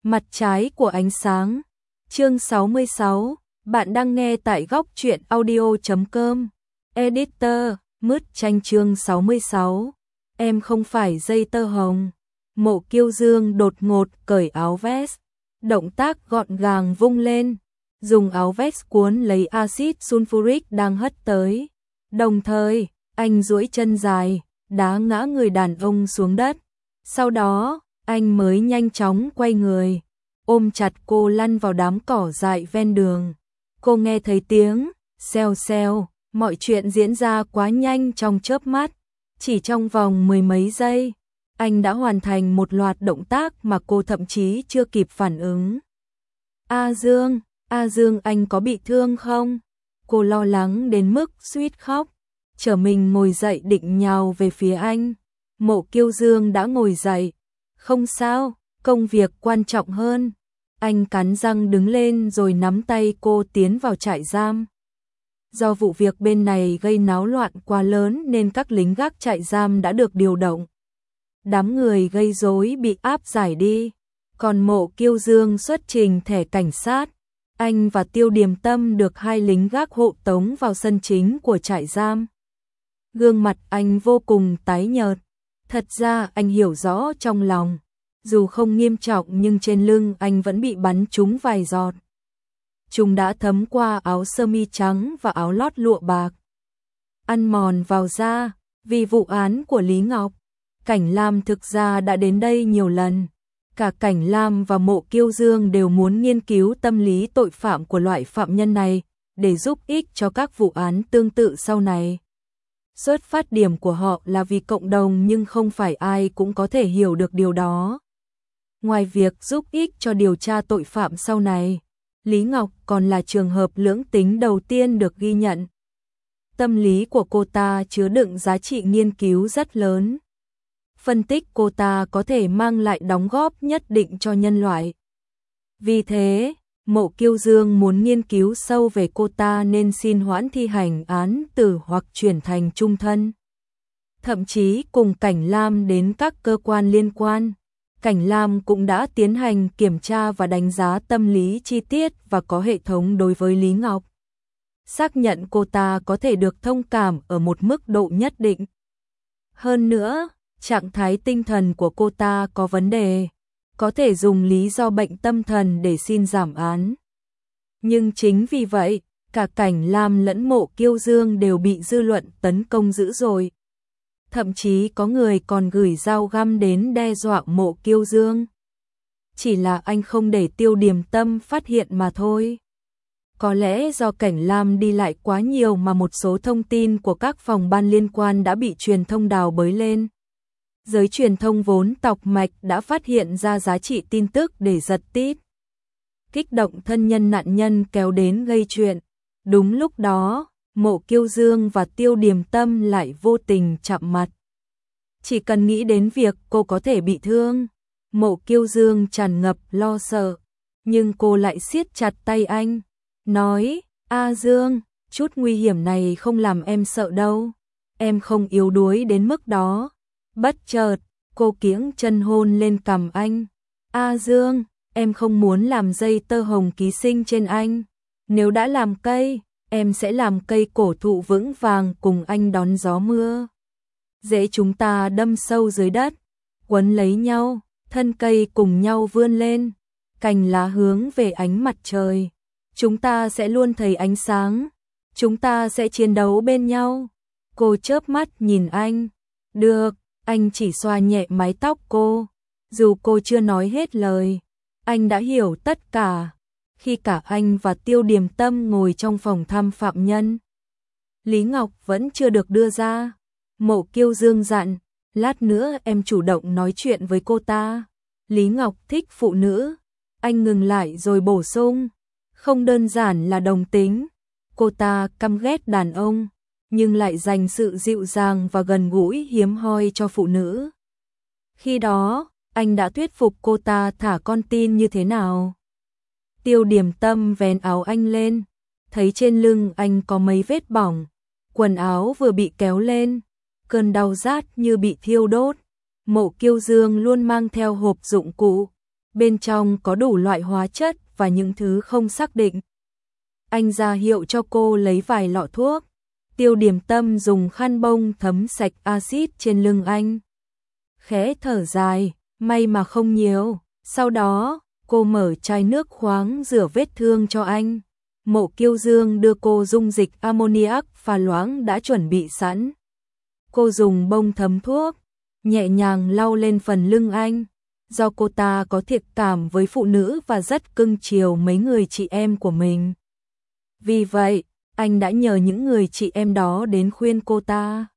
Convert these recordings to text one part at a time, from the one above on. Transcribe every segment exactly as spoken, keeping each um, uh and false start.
Mặt trái của ánh sáng. Chương sáu mươi sáu. Bạn đang nghe tại góc truyện audio chấm com. Editor, Mứt Tranh chương sáu mươi sáu. Em không phải dây tơ hồng. Mộ Kiêu Dương đột ngột cởi áo vest, động tác gọn gàng vung lên, dùng áo vest cuốn lấy axit sulfuric đang hất tới. Đồng thời, anh duỗi chân dài, đá ngã người đàn ông xuống đất. Sau đó, anh mới nhanh chóng quay người, ôm chặt cô lăn vào đám cỏ dại ven đường. Cô nghe thấy tiếng xèo xèo, mọi chuyện diễn ra quá nhanh trong chớp mắt, chỉ trong vòng mười mấy giây, anh đã hoàn thành một loạt động tác mà cô thậm chí chưa kịp phản ứng. A Dương, A Dương anh có bị thương không? Cô lo lắng đến mức suýt khóc, trở mình ngồi dậy định nhào về phía anh. Mộ Kiêu Dương đã ngồi dậy. Không sao, công việc quan trọng hơn. Anh cắn răng đứng lên rồi nắm tay cô tiến vào trại giam. Do vụ việc bên này gây náo loạn quá lớn nên các lính gác trại giam đã được điều động. Đám người gây rối bị áp giải đi, còn Mộ Kiêu Dương xuất trình thẻ cảnh sát. Anh và Tiêu Điềm Tâm được hai lính gác hộ tống vào sân chính của trại giam. Gương mặt anh vô cùng tái nhợt. Thật ra anh hiểu rõ trong lòng, dù không nghiêm trọng nhưng trên lưng anh vẫn bị bắn trúng vài giọt. Chúng đã thấm qua áo sơ mi trắng và áo lót lụa bạc, ăn mòn vào da. Vì vụ án của Lý Ngọc, Cảnh Lam thực ra đã đến đây nhiều lần. Cả Cảnh Lam và Mộ Kiêu Dương đều muốn nghiên cứu tâm lý tội phạm của loại phạm nhân này để giúp ích cho các vụ án tương tự sau này. Xuất phát điểm của họ là vì cộng đồng nhưng không phải ai cũng có thể hiểu được điều đó. Ngoài việc giúp ích cho điều tra tội phạm sau này, Lý Ngọc còn là trường hợp lưỡng tính đầu tiên được ghi nhận. Tâm lý của cô ta chứa đựng giá trị nghiên cứu rất lớn. Phân tích cô ta có thể mang lại đóng góp nhất định cho nhân loại. Vì thế, Mộ Kiêu Dương muốn nghiên cứu sâu về cô ta nên xin hoãn thi hành án tử hoặc chuyển thành chung thân. Thậm chí cùng Cảnh Lam đến các cơ quan liên quan, Cảnh Lam cũng đã tiến hành kiểm tra và đánh giá tâm lý chi tiết và có hệ thống đối với Lý Ngọc. Xác nhận cô ta có thể được thông cảm ở một mức độ nhất định. Hơn nữa, trạng thái tinh thần của cô ta có vấn đề, có thể dùng lý do bệnh tâm thần để xin giảm án. Nhưng chính vì vậy, cả Cảnh Lam lẫn Mộ Kiêu Dương đều bị dư luận tấn công dữ dội. Thậm chí có người còn gửi dao găm đến đe dọa Mộ Kiêu Dương. Chỉ là anh không để Tiêu Điềm Tâm phát hiện mà thôi. Có lẽ do Cảnh Lam đi lại quá nhiều mà một số thông tin của các phòng ban liên quan đã bị truyền thông đào bới lên. Giới truyền thông vốn tọc mạch đã phát hiện ra giá trị tin tức để giật tít, kích động thân nhân nạn nhân kéo đến gây chuyện. Đúng lúc đó, Mộ Kiêu Dương và Tiêu Điềm Tâm lại vô tình chạm mặt. Chỉ cần nghĩ đến việc cô có thể bị thương, Mộ Kiêu Dương tràn ngập lo sợ, nhưng cô lại siết chặt tay anh, nói: A Dương, chút nguy hiểm này không làm em sợ đâu, em không yếu đuối đến mức đó. Bất chợt, cô kiễng chân hôn lên cằm anh. A Dương, em không muốn làm dây tơ hồng ký sinh trên anh. Nếu đã làm cây, em sẽ làm cây cổ thụ vững vàng cùng anh đón gió mưa. Rễ chúng ta đâm sâu dưới đất, quấn lấy nhau, thân cây cùng nhau vươn lên, cành lá hướng về ánh mặt trời. Chúng ta sẽ luôn thấy ánh sáng, chúng ta sẽ chiến đấu bên nhau. Cô chớp mắt nhìn anh. Được. Anh chỉ xoa nhẹ mái tóc cô. Dù cô chưa nói hết lời, anh đã hiểu tất cả. Khi cả anh và Tiêu Điềm Tâm ngồi trong phòng thăm phạm nhân, Lý Ngọc vẫn chưa được đưa ra. Mộ Kiêu Dương dặn: lát nữa em chủ động nói chuyện với cô ta. Lý Ngọc thích phụ nữ. Anh ngừng lại rồi bổ sung: không đơn giản là đồng tính. Cô ta căm ghét đàn ông, nhưng lại dành sự dịu dàng và gần gũi hiếm hoi cho phụ nữ. Khi đó, anh đã thuyết phục cô ta thả con tin như thế nào? Tiêu Điềm Tâm vén áo anh lên, thấy trên lưng anh có mấy vết bỏng, quần áo vừa bị kéo lên, cơn đau rát như bị thiêu đốt. Mộ Kiêu Dương luôn mang theo hộp dụng cụ, bên trong có đủ loại hóa chất và những thứ không xác định. Anh ra hiệu cho cô lấy vài lọ thuốc. Tiêu Điềm Tâm dùng khăn bông thấm sạch axit trên lưng anh. Khẽ thở dài, may mà không nhiều. Sau đó, cô mở chai nước khoáng rửa vết thương cho anh. Mộ Kiêu Dương đưa cô dung dịch ammoniac pha loãng đã chuẩn bị sẵn. Cô dùng bông thấm thuốc, nhẹ nhàng lau lên phần lưng anh. Do cô ta có thiện cảm với phụ nữ và rất cưng chiều mấy người chị em của mình. Vì vậy, anh đã nhờ những người chị em đó đến khuyên cô ta.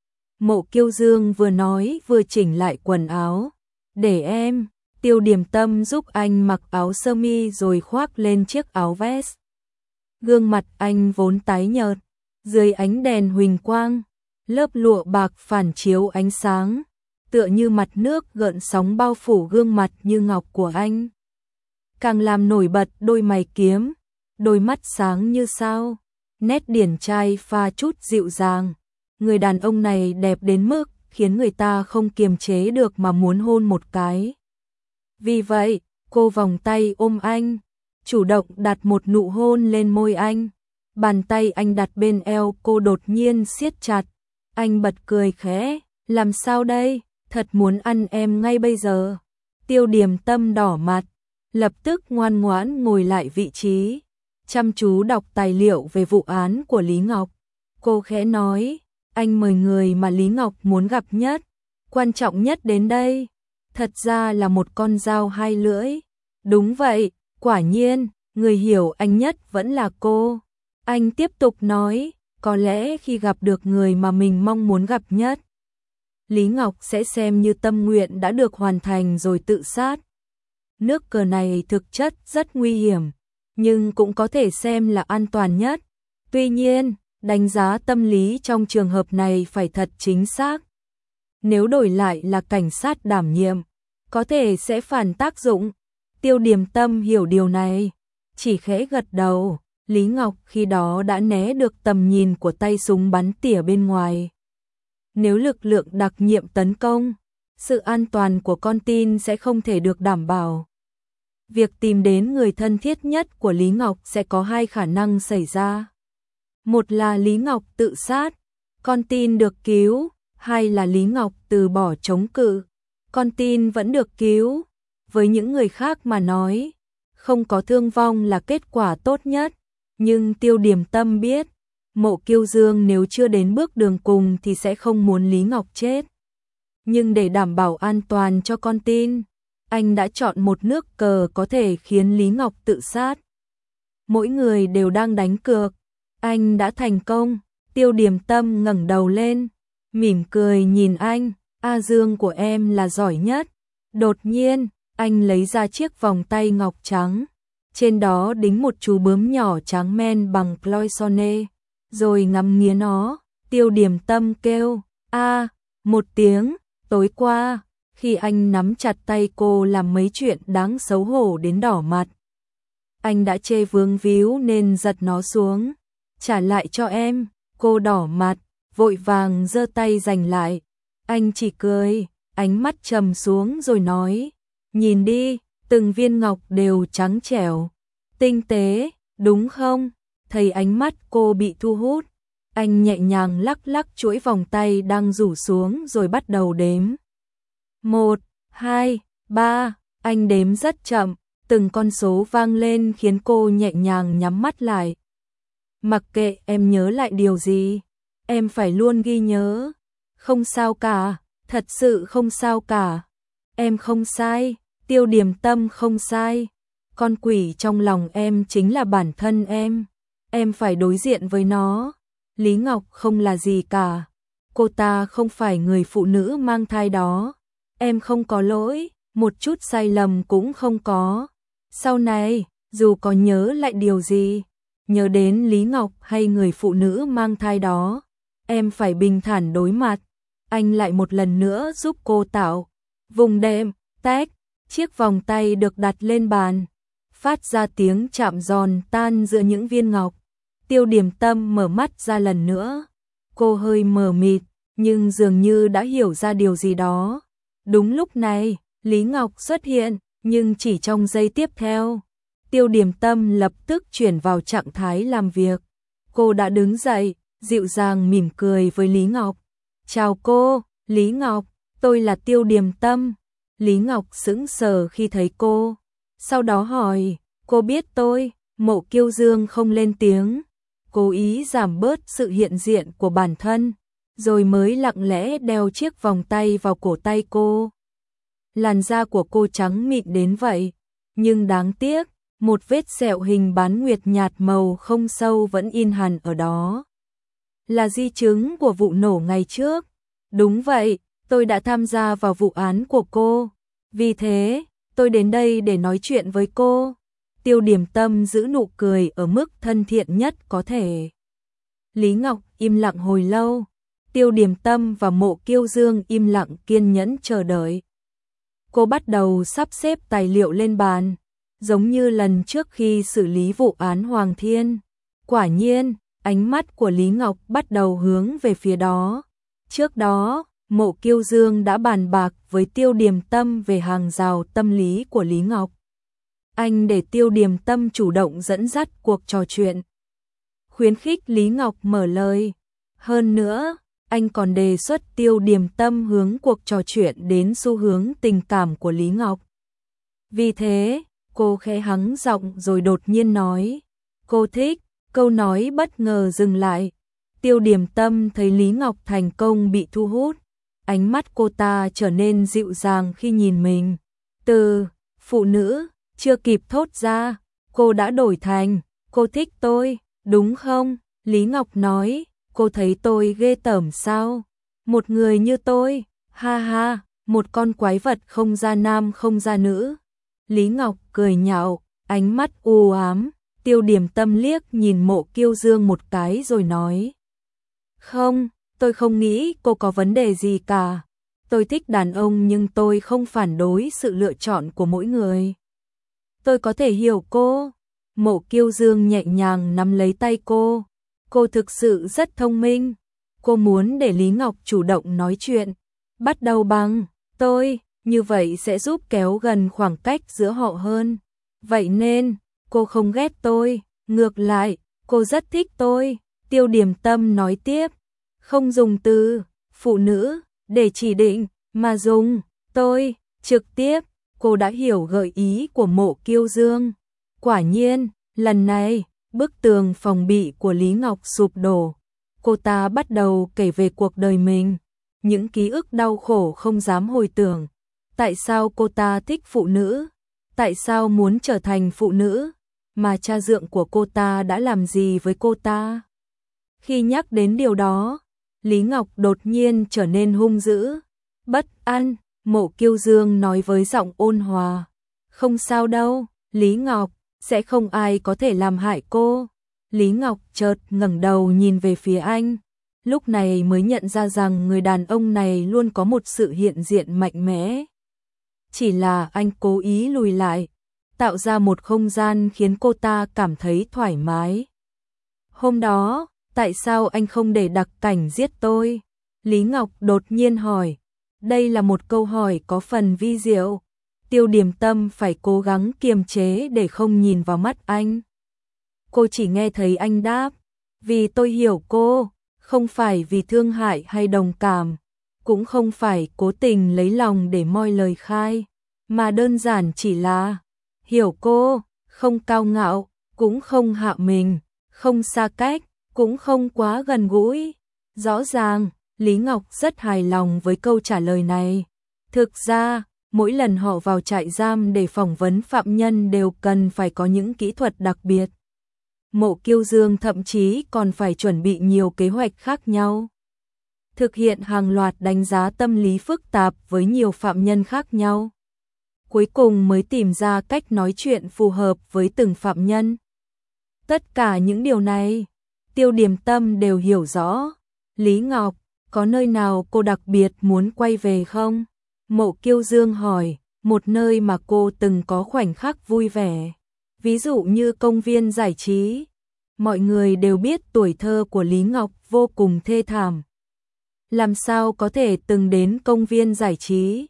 Mộ Kiêu Dương vừa nói vừa chỉnh lại quần áo. Để em, Tiêu Điềm Tâm giúp anh mặc áo sơ mi rồi khoác lên chiếc áo vest. Gương mặt anh vốn tái nhợt, dưới ánh đèn huỳnh quang, lớp lụa bạc phản chiếu ánh sáng, tựa như mặt nước gợn sóng bao phủ gương mặt như ngọc của anh. Càng làm nổi bật đôi mày kiếm, đôi mắt sáng như sao, nét điển trai pha chút dịu dàng. Người đàn ông này đẹp đến mức khiến người ta không kiềm chế được mà muốn hôn một cái. Vì vậy, cô vòng tay ôm anh, chủ động đặt một nụ hôn lên môi anh. Bàn tay anh đặt bên eo cô đột nhiên siết chặt. Anh bật cười khẽ, làm sao đây, thật muốn ăn em ngay bây giờ. Tiêu Điềm Tâm đỏ mặt, lập tức ngoan ngoãn ngồi lại vị trí, chăm chú đọc tài liệu về vụ án của Lý Ngọc. Cô khẽ nói, anh mời người mà Lý Ngọc muốn gặp nhất, quan trọng nhất đến đây. Thật ra là một con dao hai lưỡi. Đúng vậy, quả nhiên, người hiểu anh nhất vẫn là cô. Anh tiếp tục nói, có lẽ khi gặp được người mà mình mong muốn gặp nhất, Lý Ngọc sẽ xem như tâm nguyện đã được hoàn thành rồi tự sát. Nước cờ này thực chất rất nguy hiểm, nhưng cũng có thể xem là an toàn nhất. Tuy nhiên, đánh giá tâm lý trong trường hợp này phải thật chính xác. Nếu đổi lại là cảnh sát đảm nhiệm, có thể sẽ phản tác dụng. Tiêu Điềm Tâm hiểu điều này, chỉ khẽ gật đầu. Lý Ngọc khi đó đã né được tầm nhìn của tay súng bắn tỉa bên ngoài. Nếu lực lượng đặc nhiệm tấn công, sự an toàn của con tin sẽ không thể được đảm bảo. Việc tìm đến người thân thiết nhất của Lý Ngọc sẽ có hai khả năng xảy ra. Một là Lý Ngọc tự sát, con tin được cứu. Hai là Lý Ngọc từ bỏ chống cự, con tin vẫn được cứu. Với những người khác mà nói, không có thương vong là kết quả tốt nhất. Nhưng Tiêu Điềm Tâm biết, Mộ Kiêu Dương nếu chưa đến bước đường cùng thì sẽ không muốn Lý Ngọc chết. Nhưng để đảm bảo an toàn cho con tin, anh đã chọn một nước cờ có thể khiến Lý Ngọc tự sát. Mỗi người đều đang đánh cược, anh đã thành công. Tiêu Điềm Tâm ngẩng đầu lên, mỉm cười nhìn anh, A Dương của em là giỏi nhất. Đột nhiên, anh lấy ra chiếc vòng tay ngọc trắng. Trên đó đính một chú bướm nhỏ trắng men bằng cloisonne, rồi ngắm nghía nó. Tiêu Điềm Tâm kêu, a, một tiếng. Tối qua, khi anh nắm chặt tay cô làm mấy chuyện đáng xấu hổ đến đỏ mặt, anh đã chê vướng víu nên giật nó xuống. Trả lại cho em. Cô đỏ mặt, vội vàng giơ tay giành lại. Anh chỉ cười, ánh mắt trầm xuống rồi nói, nhìn đi, từng viên ngọc đều trắng trẻo, tinh tế, đúng không? Thấy ánh mắt cô bị thu hút, anh nhẹ nhàng lắc lắc chuỗi vòng tay đang rủ xuống rồi bắt đầu đếm. Một, hai, ba, anh đếm rất chậm, từng con số vang lên khiến cô nhẹ nhàng nhắm mắt lại. Mặc kệ em nhớ lại điều gì, em phải luôn ghi nhớ. Không sao cả, thật sự không sao cả. Em không sai, Tiêu Điềm Tâm không sai. Con quỷ trong lòng em chính là bản thân em. Em phải đối diện với nó. Lý Ngọc không là gì cả. Cô ta không phải người phụ nữ mang thai đó. Em không có lỗi, một chút sai lầm cũng không có. Sau này, dù có nhớ lại điều gì, nhớ đến Lý Ngọc hay người phụ nữ mang thai đó, em phải bình thản đối mặt. Anh lại một lần nữa giúp cô tạo vùng đệm, tách, chiếc vòng tay được đặt lên bàn, phát ra tiếng chạm giòn tan giữa những viên ngọc. Tiêu Điềm Tâm mở mắt ra lần nữa. Cô hơi mờ mịt, nhưng dường như đã hiểu ra điều gì đó. Đúng lúc này, Lý Ngọc xuất hiện, Nhưng chỉ trong giây tiếp theo, Tiêu Điềm Tâm lập tức chuyển vào trạng thái làm việc. Cô đã đứng dậy, dịu dàng mỉm cười với Lý Ngọc. Chào cô, Lý Ngọc, tôi là Tiêu Điềm Tâm. Lý Ngọc sững sờ khi thấy cô. Sau đó hỏi, cô biết tôi? Mộ Kiêu Dương không lên tiếng, cố ý giảm bớt sự hiện diện của bản thân, rồi mới lặng lẽ đeo chiếc vòng tay vào cổ tay cô. Làn da của cô trắng mịn đến vậy, nhưng đáng tiếc, một vết sẹo hình bán nguyệt nhạt màu không sâu vẫn in hằn ở đó. Là di chứng của vụ nổ ngày trước. Đúng vậy, tôi đã tham gia vào vụ án của cô. Vì thế, tôi đến đây để nói chuyện với cô. Tiêu Điềm Tâm giữ nụ cười ở mức thân thiện nhất có thể. Lý Ngọc im lặng hồi lâu. Tiêu Điềm Tâm và Mộ Kiêu Dương im lặng kiên nhẫn chờ đợi. Cô bắt đầu sắp xếp tài liệu lên bàn, giống như lần trước khi xử lý vụ án Hoàng Thiên. Quả nhiên, ánh mắt của Lý Ngọc bắt đầu hướng về phía đó. Trước đó, Mộ Kiêu Dương đã bàn bạc với Tiêu Điềm Tâm về hàng rào tâm lý của Lý Ngọc. Anh để Tiêu Điềm Tâm chủ động dẫn dắt cuộc trò chuyện, khuyến khích Lý Ngọc mở lời. Hơn nữa, anh còn đề xuất Tiêu Điềm Tâm hướng cuộc trò chuyện đến xu hướng tình cảm của Lý Ngọc. Vì thế, cô khẽ hắng giọng rồi đột nhiên nói, cô thích. Câu nói bất ngờ dừng lại. Tiêu Điềm Tâm thấy Lý Ngọc thành công bị thu hút. Ánh mắt cô ta trở nên dịu dàng khi nhìn mình. Từ phụ nữ chưa kịp thốt ra, cô đã đổi thành, cô thích tôi, đúng không? Lý Ngọc nói, cô thấy tôi ghê tởm sao? Một người như tôi, ha ha, một con quái vật không ra nam không ra nữ. Lý Ngọc cười nhạo, ánh mắt u ám. Tiêu Điềm Tâm liếc nhìn Mộ Kiêu Dương một cái rồi nói, không, tôi không nghĩ cô có vấn đề gì cả. Tôi thích đàn ông nhưng tôi không phản đối sự lựa chọn của mỗi người. Tôi có thể hiểu cô. Mộ Kiêu Dương nhẹ nhàng nắm lấy tay cô. Cô thực sự rất thông minh. Cô muốn để Lý Ngọc chủ động nói chuyện. Bắt đầu bằng, tôi, như vậy sẽ giúp kéo gần khoảng cách giữa họ hơn. Vậy nên, cô không ghét tôi, ngược lại, cô rất thích tôi. Tiêu Điềm Tâm nói tiếp, không dùng từ phụ nữ để chỉ định, mà dùng tôi trực tiếp. Cô đã hiểu gợi ý của Mộ Kiêu Dương. Quả nhiên, lần này, bức tường phòng bị của Lý Ngọc sụp đổ. Cô ta bắt đầu kể về cuộc đời mình, những ký ức đau khổ không dám hồi tưởng. Tại sao cô ta thích phụ nữ? Tại sao muốn trở thành phụ nữ? Mà cha dượng của cô ta đã làm gì với cô ta? Khi nhắc đến điều đó, Lý Ngọc đột nhiên trở nên hung dữ, bất an. Mộ Kiêu Dương nói với giọng ôn hòa, không sao đâu, Lý Ngọc, sẽ không ai có thể làm hại cô. Lý Ngọc chợt ngẩng đầu nhìn về phía anh, lúc này mới nhận ra rằng người đàn ông này luôn có một sự hiện diện mạnh mẽ. Chỉ là anh cố ý lùi lại, tạo ra một không gian khiến cô ta cảm thấy thoải mái. Hôm đó, tại sao anh không để đặc cảnh giết tôi? Lý Ngọc đột nhiên hỏi. Đây là một câu hỏi có phần vi diệu. Tiêu Điềm Tâm phải cố gắng kiềm chế để không nhìn vào mắt anh. Cô chỉ nghe thấy anh đáp, vì tôi hiểu cô, không phải vì thương hại hay đồng cảm, cũng không phải cố tình lấy lòng để moi lời khai, mà đơn giản chỉ là hiểu cô, không cao ngạo, cũng không hạ mình, không xa cách, cũng không quá gần gũi. Rõ ràng, Lý Ngọc rất hài lòng với câu trả lời này. Thực ra, mỗi lần họ vào trại giam để phỏng vấn phạm nhân đều cần phải có những kỹ thuật đặc biệt. Mộ Kiêu Dương thậm chí còn phải chuẩn bị nhiều kế hoạch khác nhau, thực hiện hàng loạt đánh giá tâm lý phức tạp với nhiều phạm nhân khác nhau. Cuối cùng mới tìm ra cách nói chuyện phù hợp với từng phạm nhân. Tất cả những điều này, Tiêu Điềm Tâm đều hiểu rõ. Lý Ngọc, có nơi nào cô đặc biệt muốn quay về không? Mộ Kiêu Dương hỏi, một nơi mà cô từng có khoảnh khắc vui vẻ. Ví dụ như công viên giải trí. Mọi người đều biết tuổi thơ của Lý Ngọc vô cùng thê thảm. Làm sao có thể từng đến công viên giải trí?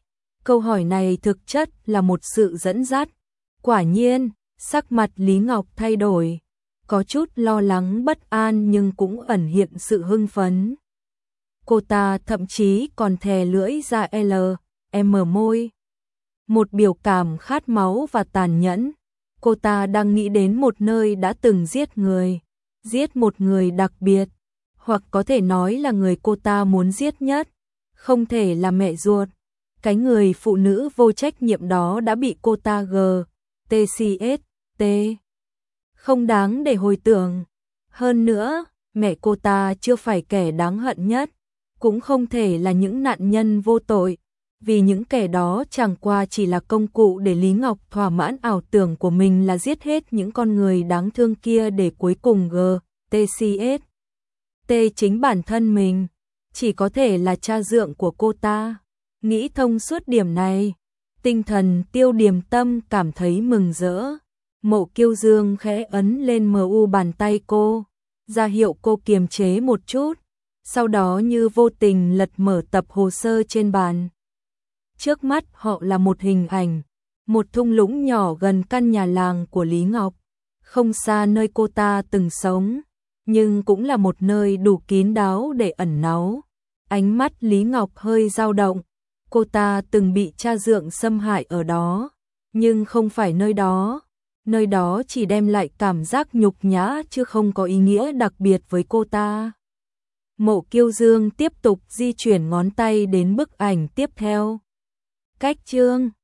Câu hỏi này thực chất là một sự dẫn dắt. Quả nhiên, sắc mặt Lý Ngọc thay đổi, có chút lo lắng bất an nhưng cũng ẩn hiện sự hưng phấn. Cô ta thậm chí còn thè lưỡi ra L, M môi. Một biểu cảm khát máu và tàn nhẫn. Cô ta đang nghĩ đến một nơi đã từng giết người, giết một người đặc biệt, hoặc có thể nói là người cô ta muốn giết nhất, không thể là mẹ ruột. Cái người phụ nữ vô trách nhiệm đó đã bị cô ta g, t c s, t. Không đáng để hồi tưởng. Hơn nữa, mẹ cô ta chưa phải kẻ đáng hận nhất, cũng không thể là những nạn nhân vô tội, vì những kẻ đó chẳng qua chỉ là công cụ để Lý Ngọc thỏa mãn ảo tưởng của mình là giết hết những con người đáng thương kia để cuối cùng g, t c s, t chính bản thân mình, chỉ có thể là cha dượng của cô ta. Nghĩ thông suốt điểm này, tinh thần Tiêu Điềm Tâm cảm thấy mừng rỡ. Mộ Kiêu Dương khẽ ấn lên mờ u bàn tay cô, ra hiệu cô kiềm chế một chút, sau đó như vô tình lật mở tập hồ sơ trên bàn. Trước mắt họ là một hình ảnh, một thung lũng nhỏ gần căn nhà làng của Lý Ngọc, không xa nơi cô ta từng sống, nhưng cũng là một nơi đủ kín đáo để ẩn náu. Ánh mắt Lý Ngọc hơi dao động, cô ta từng bị cha dượng xâm hại ở đó, nhưng không phải nơi đó. Nơi đó chỉ đem lại cảm giác nhục nhã chứ không có ý nghĩa đặc biệt với cô ta. Mộ Kiêu Dương tiếp tục di chuyển ngón tay đến bức ảnh tiếp theo. Cách chương